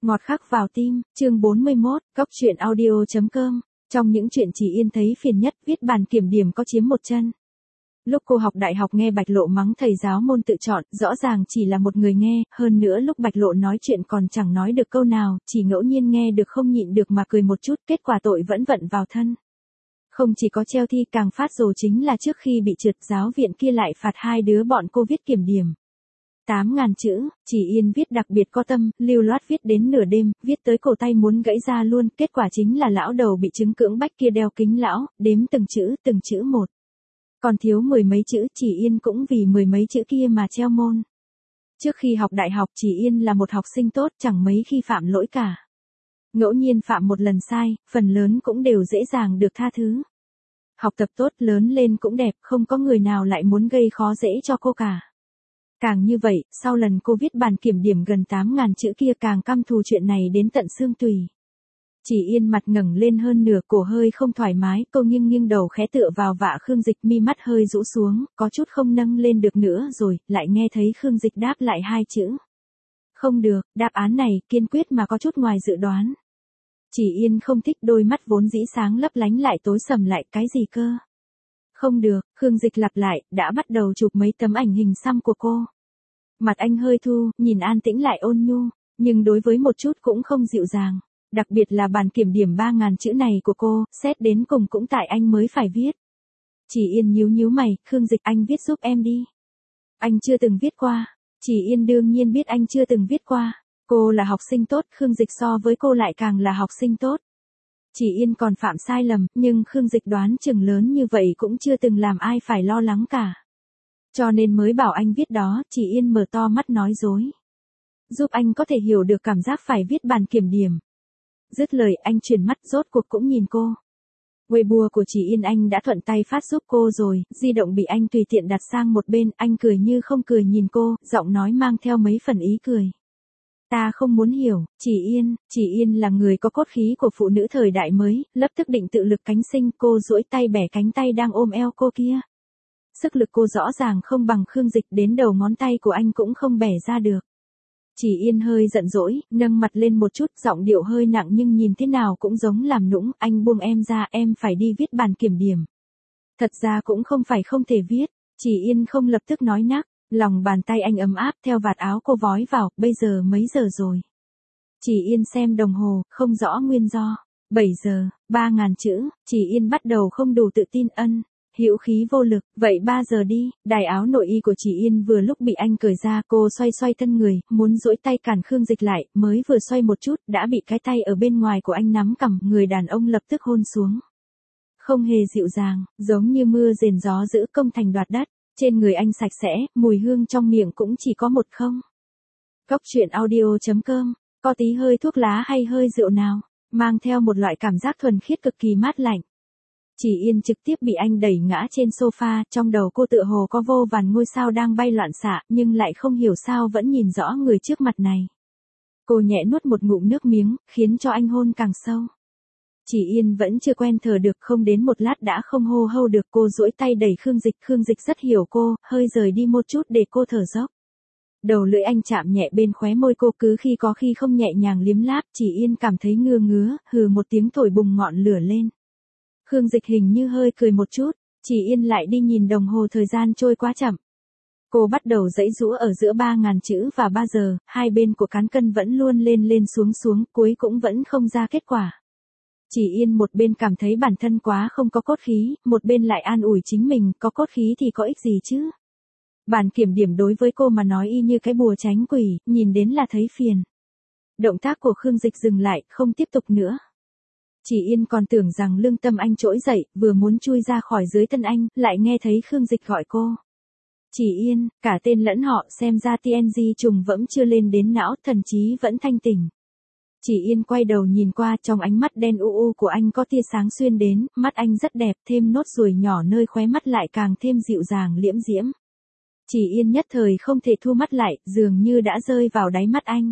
Ngọt khắc vào tim, chương 41, Cóc truyện audio.com. Trong những chuyện chị Yên thấy phiền nhất, viết bàn kiểm điểm có chiếm một chân. Lúc cô học đại học nghe Bạch Lộ mắng thầy giáo môn tự chọn, rõ ràng chỉ là một người nghe, hơn nữa lúc Bạch Lộ nói chuyện còn chẳng nói được câu nào, chỉ ngẫu nhiên nghe được không nhịn được mà cười một chút, kết quả tội vẫn vận vào thân. Không chỉ có treo thi, càng phát rồ chính là trước khi bị trượt, giáo viện kia lại phạt hai đứa bọn cô viết kiểm điểm. 8.000 chữ, chị Yên viết đặc biệt có tâm, lưu loát viết đến nửa đêm, viết tới cổ tay muốn gãy ra luôn, kết quả chính là lão đầu bị chứng cưỡng bách kia đeo kính lão, đếm từng chữ một. Còn thiếu mười mấy chữ, chị Yên cũng vì mười mấy chữ kia mà treo môn. Trước khi học đại học, chị Yên là một học sinh tốt, chẳng mấy khi phạm lỗi cả. Ngẫu nhiên phạm một lần sai, phần lớn cũng đều dễ dàng được tha thứ. Học tập tốt, lớn lên cũng đẹp, không có người nào lại muốn gây khó dễ cho cô cả. Càng như vậy, sau lần cô viết bàn kiểm điểm gần 8.000 chữ kia càng căm thù chuyện này đến tận xương tùy. Chị Yên mặt ngẩng lên hơn nửa, cổ hơi không thoải mái, cô nghiêng đầu khẽ tựa vào vạ Khương Dịch, mi mắt hơi rũ xuống, có chút không nâng lên được nữa rồi, lại nghe thấy Khương Dịch đáp lại hai chữ. Không được, đáp án này kiên quyết mà có chút ngoài dự đoán. Chị Yên không thích, đôi mắt vốn dĩ sáng lấp lánh lại tối sầm lại, cái gì cơ? Không được, Khương Dịch lặp lại, đã bắt đầu chụp mấy tấm ảnh hình xăm của cô. Mặt anh hơi thu, nhìn an tĩnh lại ôn nhu, nhưng đối với một chút cũng không dịu dàng. Đặc biệt là bàn kiểm điểm 3.000 chữ này của cô, xét đến cùng cũng tại anh mới phải viết. Chị Yên nhíu mày, Khương Dịch, anh viết giúp em đi. Anh chưa từng viết qua. Chị Yên đương nhiên biết anh chưa từng viết qua. Cô là học sinh tốt, Khương Dịch so với cô lại càng là học sinh tốt. Chị Yên còn phạm sai lầm, nhưng Khương Dịch đoán chừng lớn như vậy cũng chưa từng làm ai phải lo lắng cả. Cho nên mới bảo anh viết đó, chị Yên mở to mắt nói dối. Giúp anh có thể hiểu được cảm giác phải viết bàn kiểm điểm. Dứt lời anh chuyển mắt rốt cuộc cũng nhìn cô. Weibo của chị Yên anh đã thuận tay phát giúp cô rồi, di động bị anh tùy tiện đặt sang một bên, anh cười như không cười nhìn cô, giọng nói mang theo mấy phần ý cười. Ta không muốn hiểu, chị Yên là người có cốt khí của phụ nữ thời đại mới, lập tức định tự lực cánh sinh, cô duỗi tay bẻ cánh tay đang ôm eo cô kia. Sức lực cô rõ ràng không bằng Khương Dịch, đến đầu ngón tay của anh cũng không bẻ ra được. Chị Yên hơi giận dỗi, nâng mặt lên một chút, giọng điệu hơi nặng nhưng nhìn thế nào cũng giống làm nũng, anh buông em ra, em phải đi viết bàn kiểm điểm. Thật ra cũng không phải không thể viết, chị Yên không lập tức nói nắc. Lòng bàn tay anh ấm áp theo vạt áo cô vói vào, bây giờ mấy giờ rồi? Chị Yên xem đồng hồ, không rõ nguyên do. 7 giờ, 3.000 chữ, chị Yên bắt đầu không đủ tự tin, hữu khí vô lực, vậy 3 giờ đi. Đài áo nội y của chị Yên vừa lúc bị anh cởi ra, cô xoay thân người, muốn duỗi tay cản Khương Dịch lại, mới vừa xoay một chút, đã bị cái tay ở bên ngoài của anh nắm cằm, người đàn ông lập tức hôn xuống. Không hề dịu dàng, giống như mưa rền gió giữ công thành đoạt đất. Trên người anh sạch sẽ, mùi hương trong miệng cũng chỉ có một không. Cóc truyện audio.com, có tí hơi thuốc lá hay hơi rượu nào, mang theo một loại cảm giác thuần khiết cực kỳ mát lạnh. Chị Yên trực tiếp bị anh đẩy ngã trên sofa, trong đầu cô tựa hồ có vô vàn ngôi sao đang bay loạn xạ, nhưng lại không hiểu sao vẫn nhìn rõ người trước mặt này. Cô nhẹ nuốt một ngụm nước miếng, khiến cho anh hôn càng sâu. Chị Yên vẫn chưa quen thở được, không đến một lát đã không hô hâu được, cô duỗi tay đẩy Khương Dịch rất hiểu cô, hơi rời đi một chút để cô thở dốc. Đầu lưỡi anh chạm nhẹ bên khóe môi cô, cứ khi có khi không nhẹ nhàng liếm láp, chị Yên cảm thấy ngứa, hừ một tiếng thổi bùng ngọn lửa lên. Khương Dịch hình như hơi cười một chút, chị Yên lại đi nhìn đồng hồ, thời gian trôi quá chậm. Cô bắt đầu giãy giũa ở giữa 3.000 chữ và 3 giờ, hai bên của cán cân vẫn luôn lên xuống, cuối cũng vẫn không ra kết quả. Chị Yên một bên cảm thấy bản thân quá không có cốt khí, một bên lại an ủi chính mình, có cốt khí thì có ích gì chứ. Bàn kiểm điểm đối với cô mà nói y như cái bùa tránh quỷ, nhìn đến là thấy phiền. Động tác của Khương Dịch dừng lại, không tiếp tục nữa. Chị Yên còn tưởng rằng lương tâm anh trỗi dậy, vừa muốn chui ra khỏi dưới thân anh, lại nghe thấy Khương Dịch gọi cô. Chị Yên, cả tên lẫn họ, xem ra TNG trùng vẫn chưa lên đến não, thần trí vẫn thanh tỉnh. Chị Yên quay đầu nhìn qua, trong ánh mắt đen u của anh có tia sáng xuyên đến, mắt anh rất đẹp, thêm nốt ruồi nhỏ nơi khóe mắt lại càng thêm dịu dàng liễm diễm. Chị Yên nhất thời không thể thu mắt lại, dường như đã rơi vào đáy mắt anh.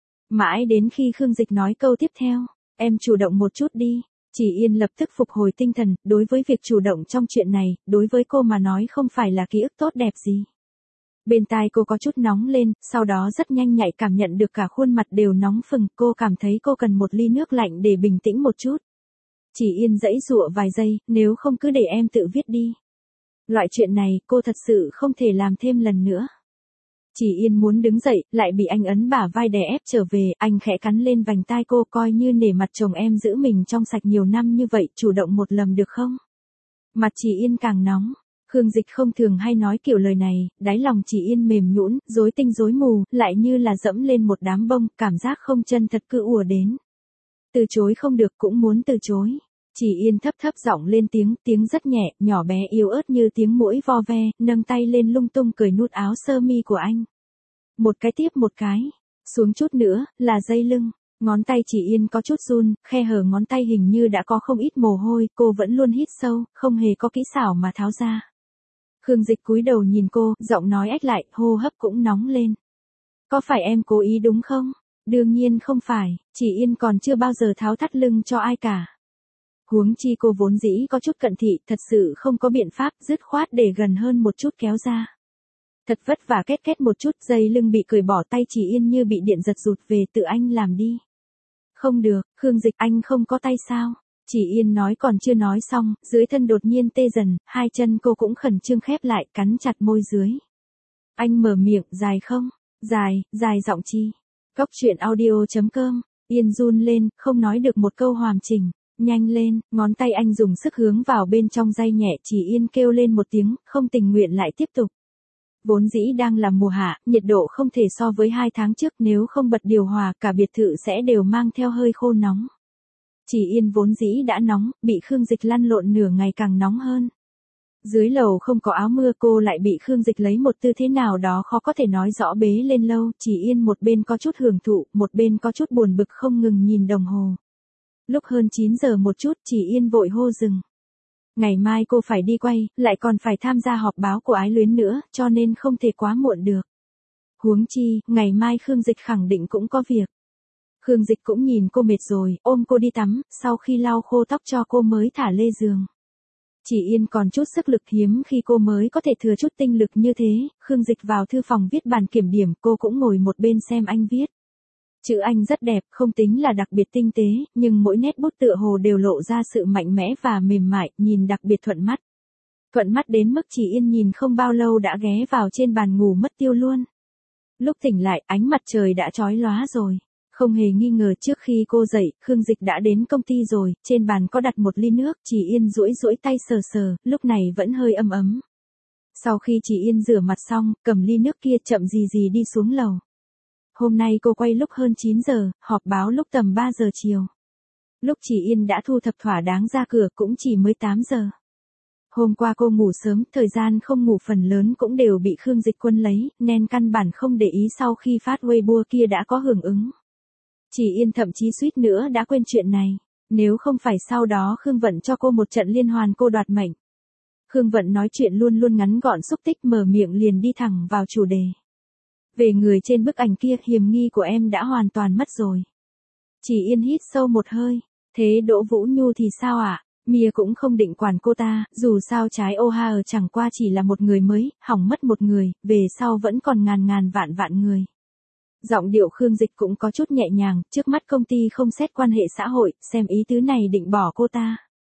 Mãi đến khi Khương Dịch nói câu tiếp theo, em chủ động một chút đi. Chị Yên lập tức phục hồi tinh thần, đối với việc chủ động trong chuyện này, đối với cô mà nói không phải là ký ức tốt đẹp gì. Bên tai cô có chút nóng lên, sau đó rất nhanh nhạy cảm nhận được cả khuôn mặt đều nóng phừng, cô cảm thấy cô cần một ly nước lạnh để bình tĩnh một chút. Chỉ Yên giãy giụa vài giây, nếu không cứ để em tự viết đi. Loại chuyện này, cô thật sự không thể làm thêm lần nữa. Chỉ Yên muốn đứng dậy, lại bị anh ấn bả vai đè ép trở về, anh khẽ cắn lên vành tai cô, coi như nể mặt chồng em giữ mình trong sạch nhiều năm như vậy, chủ động một lần được không? Mặt Chỉ Yên càng nóng. Khương Dịch không thường hay nói kiểu lời này, đáy lòng Chỉ Yên mềm nhũn, rối tinh rối mù, lại như là dẫm lên một đám bông, cảm giác không chân thật cứ ùa đến. Từ chối không được cũng muốn từ chối. Chỉ Yên thấp thấp giọng lên tiếng rất nhẹ, nhỏ bé yếu ớt như tiếng muỗi vo ve, nâng tay lên lung tung cởi nút áo sơ mi của anh. Một cái tiếp một cái, xuống chút nữa, là dây lưng. Ngón tay Chỉ Yên có chút run, khe hở ngón tay hình như đã có không ít mồ hôi, cô vẫn luôn hít sâu, không hề có kỹ xảo mà tháo ra. Khương Dịch cúi đầu nhìn cô, giọng nói ách lại, hô hấp cũng nóng lên. Có phải em cố ý đúng không? Đương nhiên không phải, Chỉ Yên còn chưa bao giờ tháo thắt lưng cho ai cả. Huống chi cô vốn dĩ có chút cận thị, thật sự không có biện pháp, dứt khoát để gần hơn một chút kéo ra. Thật vất vả kết kết một chút, dây lưng bị cởi bỏ, tay Chỉ Yên như bị điện giật rụt về, tự anh làm đi. Không được, Khương Dịch, anh không có tay sao? Chỉ Yên nói còn chưa nói xong, dưới thân đột nhiên tê dần, hai chân cô cũng khẩn trương khép lại, cắn chặt môi dưới. Anh mở miệng, dài không? Dài giọng chi? Cóc truyện audio.com, Yên run lên, không nói được một câu hoàn chỉnh. Nhanh lên, ngón tay anh dùng sức hướng vào bên trong day nhẹ, Chỉ Yên kêu lên một tiếng, không tình nguyện lại tiếp tục. Vốn dĩ đang là mùa hạ, nhiệt độ không thể so với 2 tháng trước, nếu không bật điều hòa, cả biệt thự sẽ đều mang theo hơi khô nóng. Chỉ Yên vốn dĩ đã nóng, bị Khương Dịch lăn lộn nửa ngày càng nóng hơn. Dưới lầu không có áo mưa, cô lại bị Khương Dịch lấy một tư thế nào đó khó có thể nói rõ bế lên lâu, Chỉ Yên một bên có chút hưởng thụ, một bên có chút buồn bực không ngừng nhìn đồng hồ. Lúc hơn 9 giờ một chút, Chỉ Yên vội hô dừng. Ngày mai cô phải đi quay, lại còn phải tham gia họp báo của Ái Luyến nữa, cho nên không thể quá muộn được. Huống chi, ngày mai Khương Dịch khẳng định cũng có việc. Khương Dịch cũng nhìn cô mệt rồi, ôm cô đi tắm, sau khi lau khô tóc cho cô mới thả lê giường. Chỉ Yên còn chút sức lực, hiếm khi cô mới có thể thừa chút tinh lực như thế, Khương Dịch vào thư phòng viết bản kiểm điểm, cô cũng ngồi một bên xem anh viết. Chữ anh rất đẹp, không tính là đặc biệt tinh tế, nhưng mỗi nét bút tựa hồ đều lộ ra sự mạnh mẽ và mềm mại, nhìn đặc biệt thuận mắt. Thuận mắt đến mức Chỉ Yên nhìn không bao lâu đã ghé vào trên bàn ngủ mất tiêu luôn. Lúc tỉnh lại, ánh mặt trời đã chói lóa rồi. Không hề nghi ngờ trước khi cô dậy, Khương Dịch đã đến công ty rồi, trên bàn có đặt một ly nước, Chỉ Yên duỗi tay sờ, lúc này vẫn hơi ấm ấm. Sau khi Chỉ Yên rửa mặt xong, cầm ly nước kia chậm gì đi xuống lầu. Hôm nay cô quay lúc hơn 9 giờ, họp báo lúc tầm 3 giờ chiều. Lúc Chỉ Yên đã thu thập thỏa đáng ra cửa cũng chỉ mới 8 giờ. Hôm qua cô ngủ sớm, thời gian không ngủ phần lớn cũng đều bị Khương Dịch quân lấy, nên căn bản không để ý sau khi phát Weibo kia đã có hưởng ứng. Chỉ Yên thậm chí suýt nữa đã quên chuyện này, nếu không phải sau đó Khương Vận cho cô một trận liên hoàn cô đoạt mệnh. Khương Vận nói chuyện luôn luôn ngắn gọn xúc tích, mở miệng liền đi thẳng vào chủ đề. Về người trên bức ảnh kia, hiểm nghi của em đã hoàn toàn mất rồi. Chỉ Yên hít sâu một hơi, thế Đỗ Vũ Nhu thì sao ạ? Mia cũng không định quản cô ta, dù sao trái O'Hare chẳng qua chỉ là một người mới, hỏng mất một người, về sau vẫn còn ngàn vạn người. Giọng điệu Khương Dịch cũng có chút nhẹ nhàng, trước mắt công ty không xét quan hệ xã hội, xem ý tứ này định bỏ cô ta.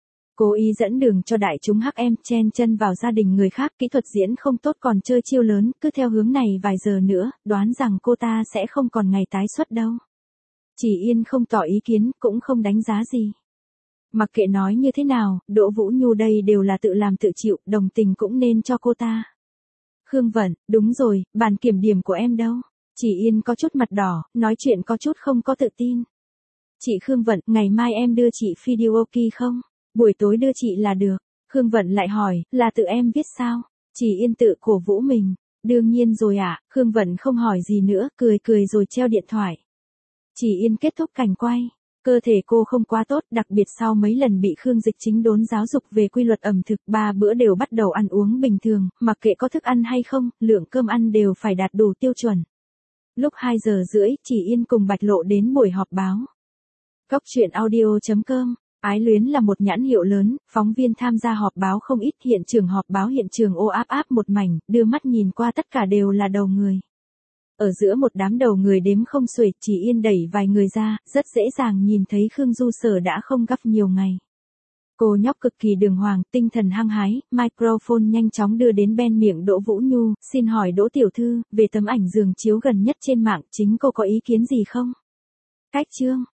Cố ý dẫn đường cho đại chúng HM, chen chân vào gia đình người khác, kỹ thuật diễn không tốt còn chơi chiêu lớn, cứ theo hướng này vài giờ nữa, đoán rằng cô ta sẽ không còn ngày tái xuất đâu. Chỉ Yên không tỏ ý kiến, cũng không đánh giá gì. Mặc kệ nói như thế nào, Đỗ Vũ Nhu đây đều là tự làm tự chịu, đồng tình cũng nên cho cô ta. Khương Vận, đúng rồi, bản kiểm điểm của em đâu? Chỉ Yên có chút mặt đỏ, nói chuyện có chút không có tự tin. Chị Khương Vận, ngày mai em đưa chị Fideoki không? Buổi tối đưa chị là được. Khương Vận lại hỏi, là tự em viết sao? Chỉ Yên tự cổ vũ mình. Đương nhiên rồi ạ, Khương Vận không hỏi gì nữa, cười rồi treo điện thoại. Chỉ Yên kết thúc cảnh quay. Cơ thể cô không quá tốt, đặc biệt sau mấy lần bị Khương Dịch chính đốn giáo dục về quy luật ẩm thực, 3 bữa đều bắt đầu ăn uống bình thường, mặc kệ có thức ăn hay không, lượng cơm ăn đều phải đạt đủ tiêu chuẩn. Lúc 2 giờ rưỡi, Chỉ Yên cùng Bạch Lộ đến buổi họp báo. Cóc truyện audio.com Ái Luyến là một nhãn hiệu lớn, phóng viên tham gia họp báo không ít, hiện trường họp báo hiện trường ô áp áp một mảnh, đưa mắt nhìn qua tất cả đều là đầu người. Ở giữa một đám đầu người đếm không xuể, chỉ yên đẩy vài người ra, rất dễ dàng nhìn thấy Khương Du Sở đã không gặp nhiều ngày. Cô nhóc cực kỳ đường hoàng, tinh thần hăng hái, microphone nhanh chóng đưa đến bên miệng Đỗ Vũ Nhu, xin hỏi Đỗ tiểu thư, về tấm ảnh giường chiếu gần nhất trên mạng, chính cô có ý kiến gì không? Cách chương